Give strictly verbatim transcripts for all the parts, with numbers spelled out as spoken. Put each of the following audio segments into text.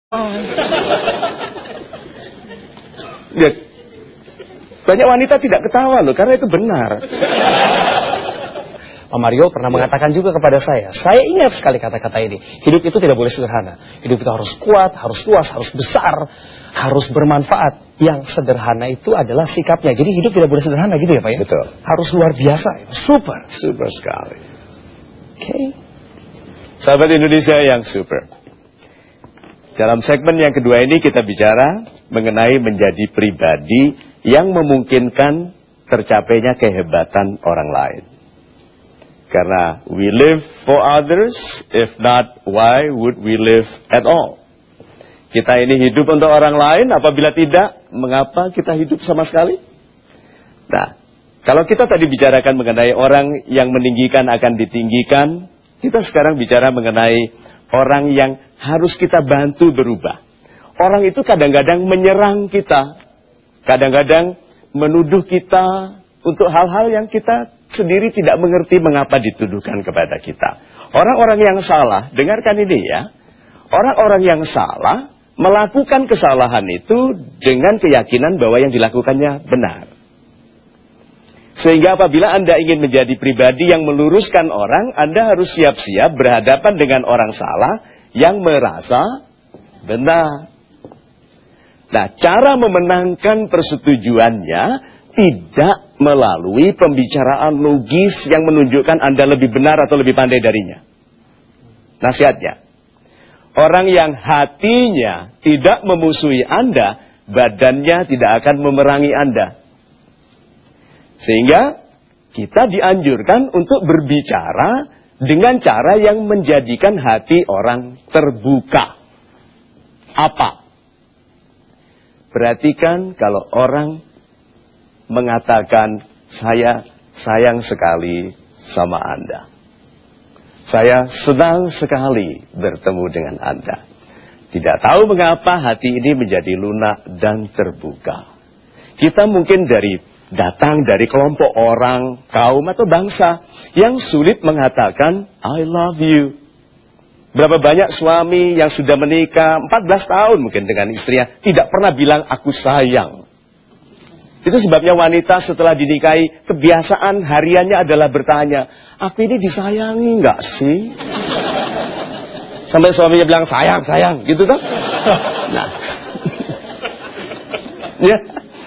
Ya, banyak wanita tidak ketawa loh, karena itu benar. Pak Mario pernah mengatakan juga kepada saya, saya ingat sekali kata-kata ini. Hidup itu tidak boleh sederhana. Hidup itu harus kuat, harus luas, harus besar, harus bermanfaat. Yang sederhana itu adalah sikapnya. Jadi hidup tidak boleh sederhana gitu ya Pak ya? Betul. Harus luar biasa. Super, super sekali. Oke. Okay. Sahabat Indonesia yang super. Dalam segmen yang kedua ini kita bicara mengenai menjadi pribadi yang memungkinkan tercapainya kehebatan orang lain. Karena we live for others, if not, why would we live at all? Kita ini hidup untuk orang lain, apabila tidak, mengapa kita hidup sama sekali? Nah, kalau kita tadi bicarakan mengenai orang yang meninggikan akan ditinggikan, kita sekarang bicara mengenai orang yang harus kita bantu berubah. Orang itu kadang-kadang menyerang kita, kadang-kadang menuduh kita untuk hal-hal yang kita sendiri tidak mengerti mengapa dituduhkan kepada kita. Orang-orang yang salah, dengarkan ini ya. Orang-orang yang salah melakukan kesalahan itu dengan keyakinan bahwa yang dilakukannya benar. Sehingga apabila Anda ingin menjadi pribadi yang meluruskan orang, Anda harus siap-siap berhadapan dengan orang salah yang merasa benar. Nah, cara memenangkan persetujuannya tidak melalui pembicaraan logis yang menunjukkan Anda lebih benar atau lebih pandai darinya. Nasihatnya, orang yang hatinya tidak memusuhi Anda, badannya tidak akan memerangi Anda. Sehingga kita dianjurkan untuk berbicara dengan cara yang menjadikan hati orang terbuka. Apa? Perhatikan kalau orang mengatakan, saya sayang sekali sama Anda. Saya senang sekali bertemu dengan Anda. Tidak tahu mengapa hati ini menjadi lunak dan terbuka. Kita mungkin dari datang dari kelompok orang, kaum atau bangsa yang sulit mengatakan, I love you. Berapa banyak suami yang sudah menikah empat belas tahun mungkin dengan istrinya, tidak pernah bilang aku sayang. Itu sebabnya wanita setelah dinikahi, kebiasaan hariannya adalah bertanya, aku ini disayangi nggak sih? Sampai suaminya bilang, sayang, sayang, gitu kan? Nah, ya.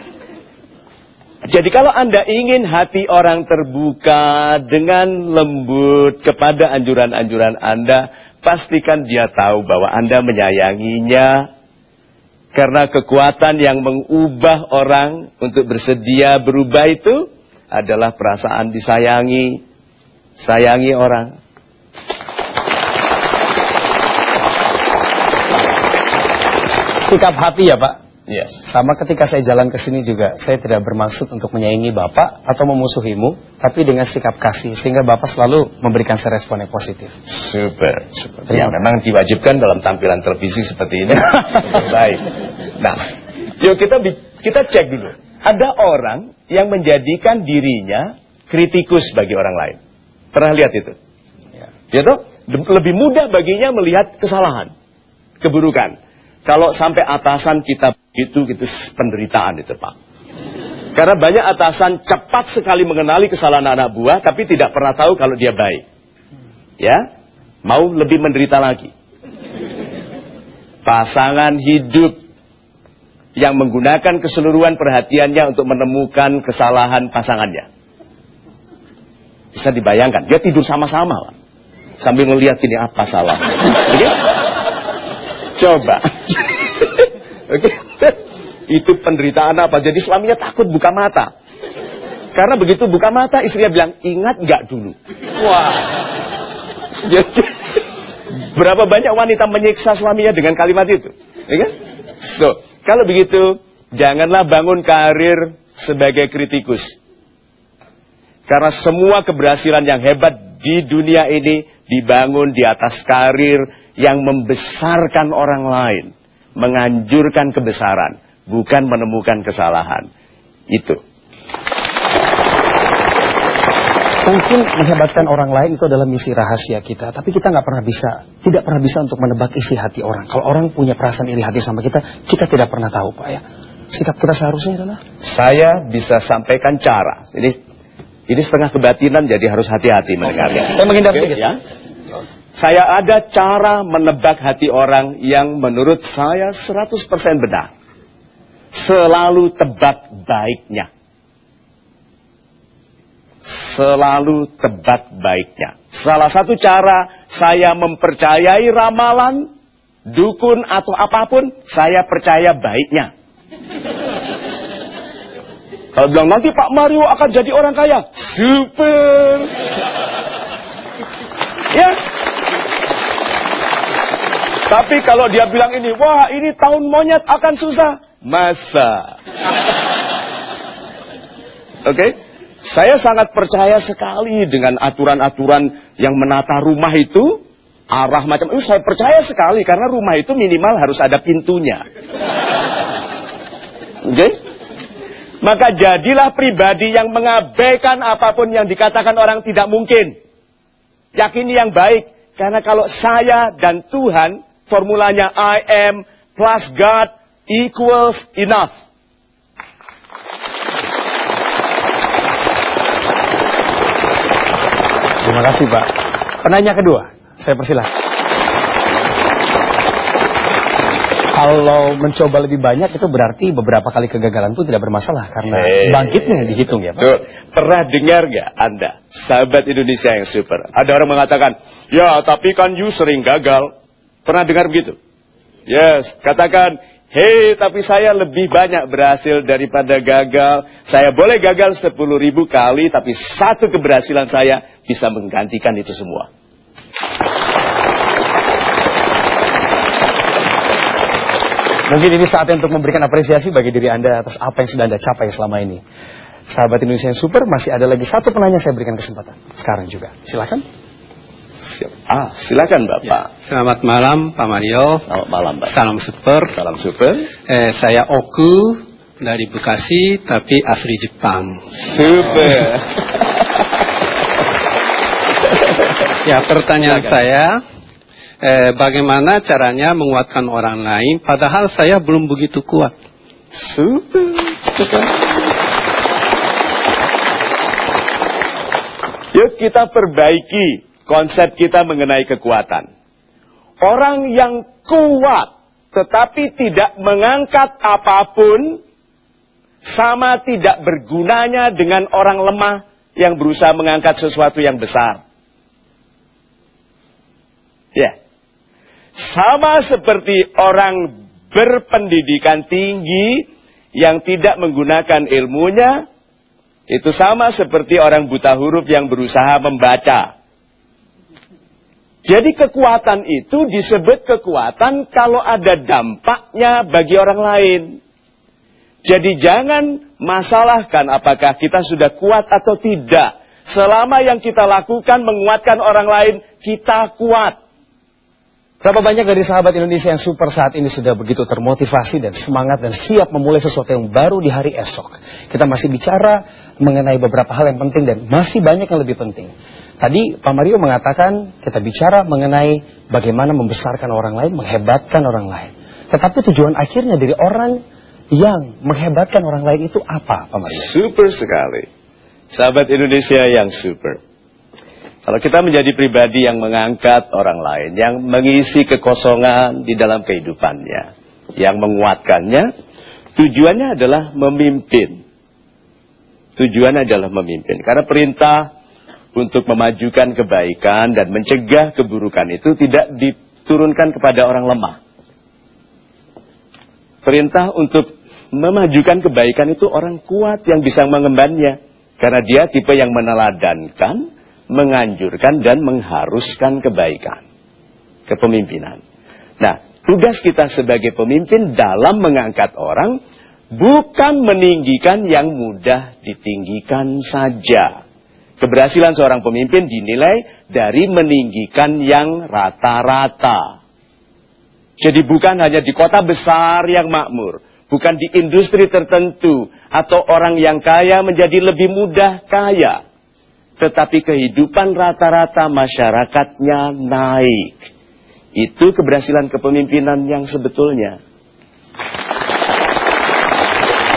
Jadi kalau Anda ingin hati orang terbuka dengan lembut kepada anjuran-anjuran Anda, pastikan dia tahu bahwa Anda menyayanginya. Karena kekuatan yang mengubah orang untuk bersedia berubah itu adalah perasaan disayangi, sayangi orang. Sikap hati ya Pak? Yes. Sama ketika saya jalan ke sini juga, saya tidak bermaksud untuk menyayangi Bapak atau memusuhimu, tapi dengan sikap kasih, sehingga Bapak selalu memberikan saya respon yang positif. Super, super. Ya, memang diwajibkan dalam tampilan televisi seperti ini. Baik. Nah, yuk kita kita cek dulu. Ada orang yang menjadikan dirinya kritikus bagi orang lain. Pernah lihat itu? Ya. Ya toh? Lebih mudah baginya melihat kesalahan, keburukan. Kalau sampai atasan kita itu, itu penderitaan itu Pak. Karena banyak atasan cepat sekali mengenali kesalahan anak buah, tapi tidak pernah tahu kalau dia baik. Ya, mau lebih menderita lagi. Pasangan hidup yang menggunakan keseluruhan perhatiannya untuk menemukan kesalahan pasangannya. Bisa dibayangkan, dia tidur sama-sama Pak. Sambil melihat ini apa salah. Oke? Coba. Oke. Itu penderitaan apa? Jadi suaminya takut buka mata. Karena begitu buka mata, istrinya bilang, ingat nggak dulu? Wah. Jadi, berapa banyak wanita menyiksa suaminya dengan kalimat itu? Ya kan? So, kalau begitu, janganlah bangun karir sebagai kritikus. Karena semua keberhasilan yang hebat di dunia ini dibangun di atas karir yang membesarkan orang lain, menganjurkan kebesaran, bukan menemukan kesalahan. Itu. Mungkin menghebatkan orang lain itu adalah misi rahasia kita, tapi kita nggak pernah bisa, tidak pernah bisa untuk menebak isi hati orang. Kalau orang punya perasaan iri hati sama kita, kita tidak pernah tahu, Pak ya. Sikap kita seharusnya adalah, saya bisa sampaikan cara. Ini ini setengah kebatinan, jadi harus hati-hati mendengarnya. Saya menghindar Oke, sedikit ya. Saya ada cara menebak hati orang yang menurut saya seratus persen benar. Selalu tebak baiknya. Selalu tebak baiknya. Salah satu cara saya mempercayai ramalan, dukun atau apapun, saya percaya baiknya. Kalau bilang nanti Pak Mario akan jadi orang kaya, super. Ya. Tapi kalau dia bilang ini, wah ini tahun monyet akan susah, masa? Oke? Okay? Saya sangat percaya sekali dengan aturan-aturan yang menata rumah itu, arah macam itu. Saya percaya sekali karena rumah itu minimal harus ada pintunya. Oke? Okay? Maka jadilah pribadi yang mengabaikan apapun yang dikatakan orang tidak mungkin. Yakini yang baik. Karena kalau saya dan Tuhan, formulanya I am plus God equals enough. Terima kasih, Pak. Penanya kedua, saya persilahkan. Kalau mencoba lebih banyak itu berarti beberapa kali kegagalan itu tidak bermasalah karena hey. bangkitnya yang dihitung ya, Pak. Tuh, pernah dengar gak Anda, sahabat Indonesia yang super? Ada orang mengatakan, ya tapi kan you sering gagal. Pernah dengar begitu? Yes, katakan, hei tapi saya lebih banyak berhasil daripada gagal. Saya boleh gagal sepuluh ribu kali, tapi satu keberhasilan saya bisa menggantikan itu semua. Mungkin ini saatnya untuk memberikan apresiasi bagi diri Anda atas apa yang sudah Anda capai selama ini. Sahabat Indonesia yang super, masih ada lagi satu penanya, saya berikan kesempatan. Sekarang juga, silakan. Ah, silakan Bapak. Ya. Selamat malam Pak Mario. Selamat malam Pak. Salam super. Salam super. Eh, saya Oku dari Bekasi, tapi asli Jepang. Super. Ya, pertanyaan silakan. saya. Eh, bagaimana caranya menguatkan orang lain padahal saya belum begitu kuat? Super. Yuk kita perbaiki konsep kita mengenai kekuatan. Orang yang kuat tetapi tidak mengangkat apapun sama tidak bergunanya dengan orang lemah yang berusaha mengangkat sesuatu yang besar. Ya. Yeah. Sama seperti orang berpendidikan tinggi yang tidak menggunakan ilmunya, itu sama seperti orang buta huruf yang berusaha membaca. Jadi kekuatan itu disebut kekuatan kalau ada dampaknya bagi orang lain. Jadi jangan masalahkan apakah kita sudah kuat atau tidak. Selama yang kita lakukan menguatkan orang lain, kita kuat. Berapa banyak dari sahabat Indonesia yang super saat ini sudah begitu termotivasi dan semangat dan siap memulai sesuatu yang baru di hari esok. Kita masih bicara mengenai beberapa hal yang penting dan masih banyak yang lebih penting. Tadi Pak Mario mengatakan kita bicara mengenai bagaimana membesarkan orang lain, menghebatkan orang lain. Tetapi tujuan akhirnya dari orang yang menghebatkan orang lain itu apa, Pak Mario? Super sekali. Sahabat Indonesia yang super. Kalau kita menjadi pribadi yang mengangkat orang lain, yang mengisi kekosongan di dalam kehidupannya, yang menguatkannya, tujuannya adalah memimpin. Tujuannya adalah memimpin. Karena perintah untuk memajukan kebaikan dan mencegah keburukan itu tidak diturunkan kepada orang lemah. Perintah untuk memajukan kebaikan itu orang kuat yang bisa mengembannya. Karena dia tipe yang meneladankan, menganjurkan dan mengharuskan kebaikan, kepemimpinan. Nah, tugas kita sebagai pemimpin dalam mengangkat orang bukan meninggikan yang mudah ditinggikan saja. Keberhasilan seorang pemimpin dinilai dari meninggikan yang rata-rata. Jadi bukan hanya di kota besar yang makmur, bukan di industri tertentu atau orang yang kaya menjadi lebih mudah kaya. tetapi kehidupan rata-rata masyarakatnya naik. Itu keberhasilan kepemimpinan yang sebetulnya.